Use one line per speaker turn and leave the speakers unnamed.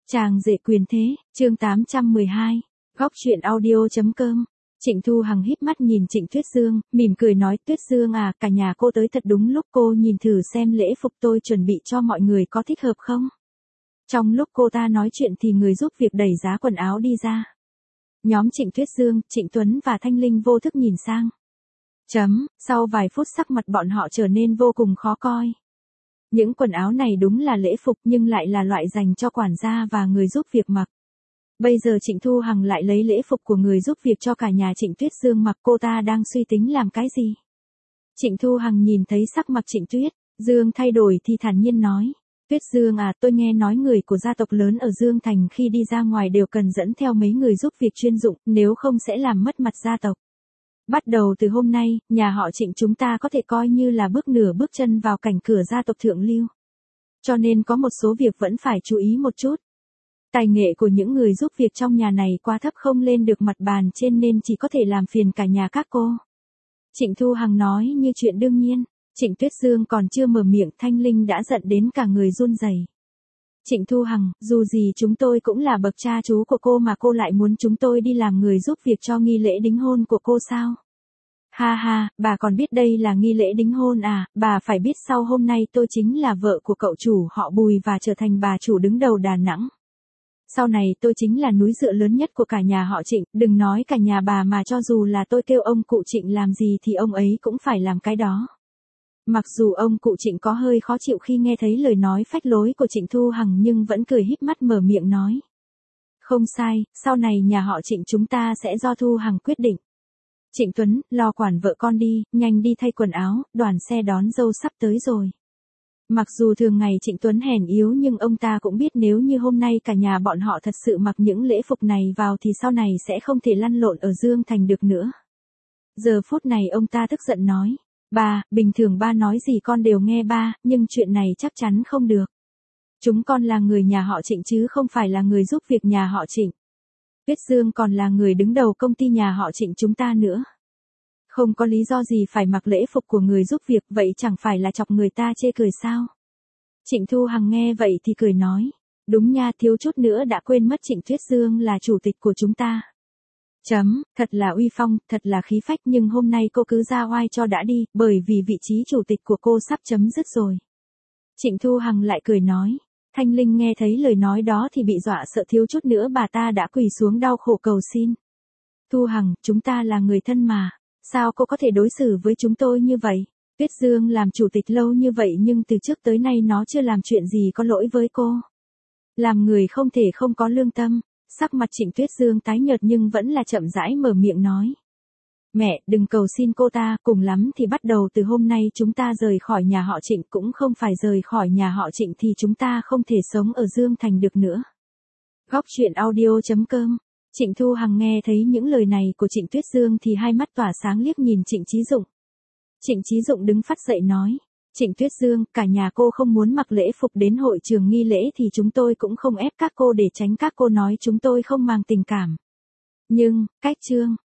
Chàng rể quyền thế, chương 812, góc truyện audio.com. Trịnh Thu Hằng híp mắt nhìn Trịnh Tuyết Dương, mỉm cười nói, Tuyết Dương à, cả nhà cô tới thật đúng lúc, cô nhìn thử xem lễ phục tôi chuẩn bị cho mọi người có thích hợp không? Trong lúc cô ta nói chuyện thì người giúp việc đẩy giá quần áo đi ra. Nhóm Trịnh Tuyết Dương, Trịnh Tuấn và Thanh Linh vô thức nhìn sang. Sau vài phút sắc mặt bọn họ trở nên vô cùng khó coi. Những quần áo này đúng là lễ phục nhưng lại là loại dành cho quản gia và người giúp việc mặc. Bây giờ Trịnh Thu Hằng lại lấy lễ phục của người giúp việc cho cả nhà Trịnh Tuyết Dương mặc, cô ta đang suy tính làm cái gì? Trịnh Thu Hằng nhìn thấy sắc mặt Trịnh Tuyết Dương thay đổi thì thản nhiên nói. Tuyết Dương à, tôi nghe nói người của gia tộc lớn ở Dương Thành khi đi ra ngoài đều cần dẫn theo mấy người giúp việc chuyên dụng, nếu không sẽ làm mất mặt gia tộc. Bắt đầu từ hôm nay, nhà họ Trịnh chúng ta có thể coi như là bước nửa bước chân vào cảnh cửa gia tộc thượng lưu. Cho nên có một số việc vẫn phải chú ý một chút. Tài nghệ của những người giúp việc trong nhà này quá thấp, không lên được mặt bàn trên nên chỉ có thể làm phiền cả nhà các cô. Trịnh Thu Hằng nói như chuyện đương nhiên. Trịnh Tuyết Dương còn chưa mở miệng, Thanh Linh đã giận đến cả người run rẩy. Trịnh Thu Hằng, dù gì chúng tôi cũng là bậc cha chú của cô mà cô lại muốn chúng tôi đi làm người giúp việc cho nghi lễ đính hôn của cô sao? Ha ha, bà còn biết đây là nghi lễ đính hôn à, bà phải biết sau hôm nay tôi chính là vợ của cậu chủ họ Bùi và trở thành bà chủ đứng đầu Đà Nẵng. Sau này tôi chính là núi dựa lớn nhất của cả nhà họ Trịnh, đừng nói cả nhà bà mà cho dù là tôi kêu ông cụ Trịnh làm gì thì ông ấy cũng phải làm cái đó. Mặc dù ông cụ Trịnh có hơi khó chịu khi nghe thấy lời nói phách lối của Trịnh Thu Hằng nhưng vẫn cười híp mắt mở miệng nói. Không sai, sau này nhà họ Trịnh chúng ta sẽ do Thu Hằng quyết định. Trịnh Tuấn, lo quản vợ con đi, nhanh đi thay quần áo, đoàn xe đón dâu sắp tới rồi. Mặc dù thường ngày Trịnh Tuấn hèn yếu nhưng ông ta cũng biết nếu như hôm nay cả nhà bọn họ thật sự mặc những lễ phục này vào thì sau này sẽ không thể lăn lộn ở Dương Thành được nữa. Giờ phút này ông ta tức giận nói. Ba, bình thường ba nói gì con đều nghe ba, nhưng chuyện này chắc chắn không được. Chúng con là người nhà họ Trịnh chứ không phải là người giúp việc nhà họ Trịnh. Tuyết Dương còn là người đứng đầu công ty nhà họ Trịnh chúng ta nữa. Không có lý do gì phải mặc lễ phục của người giúp việc, vậy chẳng phải là chọc người ta chê cười sao? Trịnh Thu Hằng nghe vậy thì cười nói. Đúng nha, thiếu chút nữa đã quên mất Trịnh Tuyết Dương là chủ tịch của chúng ta. Thật là uy phong, thật là khí phách, nhưng hôm nay cô cứ ra oai cho đã đi, bởi vì vị trí chủ tịch của cô sắp chấm dứt rồi. Trịnh Thu Hằng lại cười nói. Thanh Linh nghe thấy lời nói đó thì bị dọa sợ, thiếu chút nữa bà ta đã quỳ xuống đau khổ cầu xin. Thu Hằng, chúng ta là người thân mà, sao cô có thể đối xử với chúng tôi như vậy? Tuyết Dương làm chủ tịch lâu như vậy nhưng từ trước tới nay nó chưa làm chuyện gì có lỗi với cô. Làm người không thể không có lương tâm. Sắc mặt Trịnh Tuyết Dương tái nhợt nhưng vẫn là chậm rãi mở miệng nói. Mẹ, đừng cầu xin cô ta, cùng lắm thì bắt đầu từ hôm nay chúng ta rời khỏi nhà họ Trịnh, cũng không phải rời khỏi nhà họ Trịnh thì chúng ta không thể sống ở Dương Thành được nữa. Góc truyện audio.com. Trịnh Thu Hằng nghe thấy những lời này của Trịnh Tuyết Dương thì hai mắt tỏa sáng liếc nhìn Trịnh Chí Dụng. Trịnh Chí Dụng đứng phắt dậy nói. Trịnh Tuyết Dương, cả nhà cô không muốn mặc lễ phục đến hội trường nghi lễ thì chúng tôi cũng không ép các cô để tránh các cô nói chúng tôi không mang tình cảm. Nhưng, cách chương